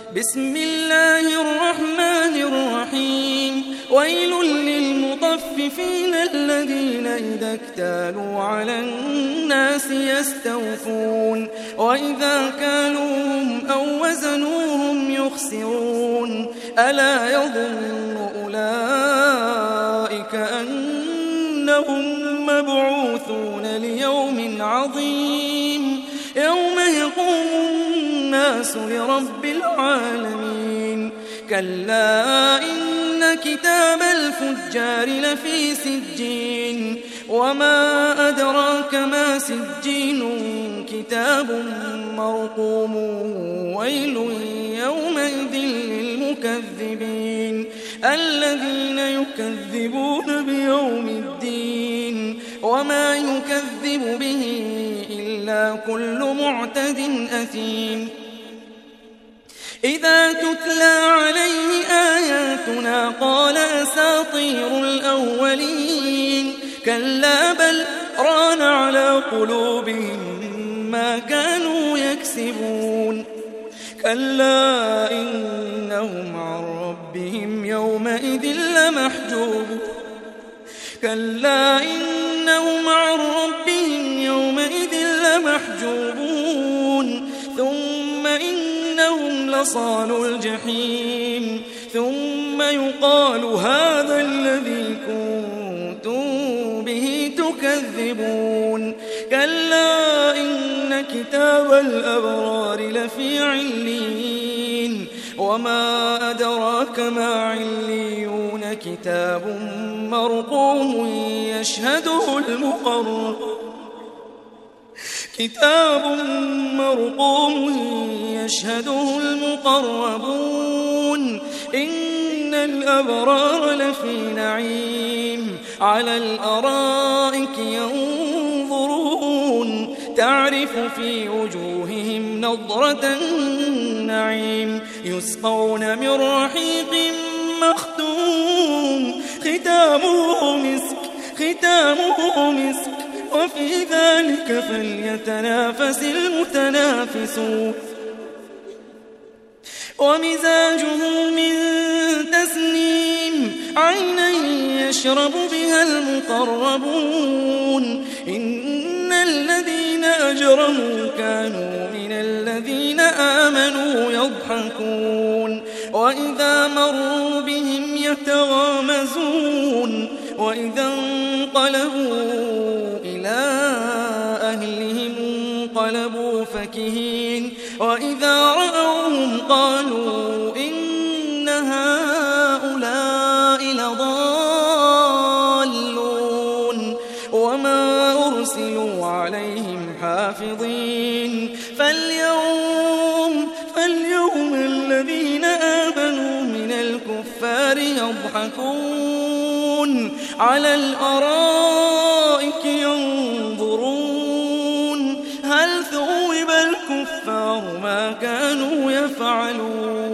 بسم الله الرحمن الرحيم ويل للمطففين الذين إذا اكتالوا على الناس يستوفون وإذا كالوهم أو وزنوهم يخسرون ألا يظن أولئك أنهم مبعوثون ليوم عظيم يوم يقوم الناس لرب العالمين كلا إن كتاب الفجار لفي سجين وما أدراك ما سجين كتاب مرقوم ويل يومئذ للمكذبين الذين يكذبون بيوم الدين وما يكذب به إلا كل معتد أثيم إذا تتلى عليه آياتنا قال أساطير الأولين كلا بل ران على قلوبهم ما كانوا يكسبون كلا إنهم عن ربهم يومئذ لمحجوبون كلا إنهم عن ربهم يومئذ لمحجوبون ثم إنهم لصالو الجحيم ثم يقال هذا الذي كنتم به تكذبون كلا إن كتاب الأبرار لفي عليين وما أدراك ما عليون كتاب مرقوم يشهده المقربون إن الأبرار لفي نعيم على الأرائك ينظرون تعرف في وجوههم نضرة النعيم يسقون من رحيق مختوم ختامه مسك وفي ذلك فليتنافس المتنافسون ومزاجه من تسنيم عينا يشرب بها المقربون إن الذين أجرموا كانوا من الذين آمنوا يضحكون وإذا مروا بهم يتغامزون وإذا انقلبوا إلى أهلهم انقلبوا فكهين وإذا رأوهم قالوا إن هؤلاء لضالون وما أرسلوا عليهم حافظين فاليوم الذين آمنوا من الكفار يضحكون على الأرائك ينظرون هل ثوب الكفار ما كانوا يفعلون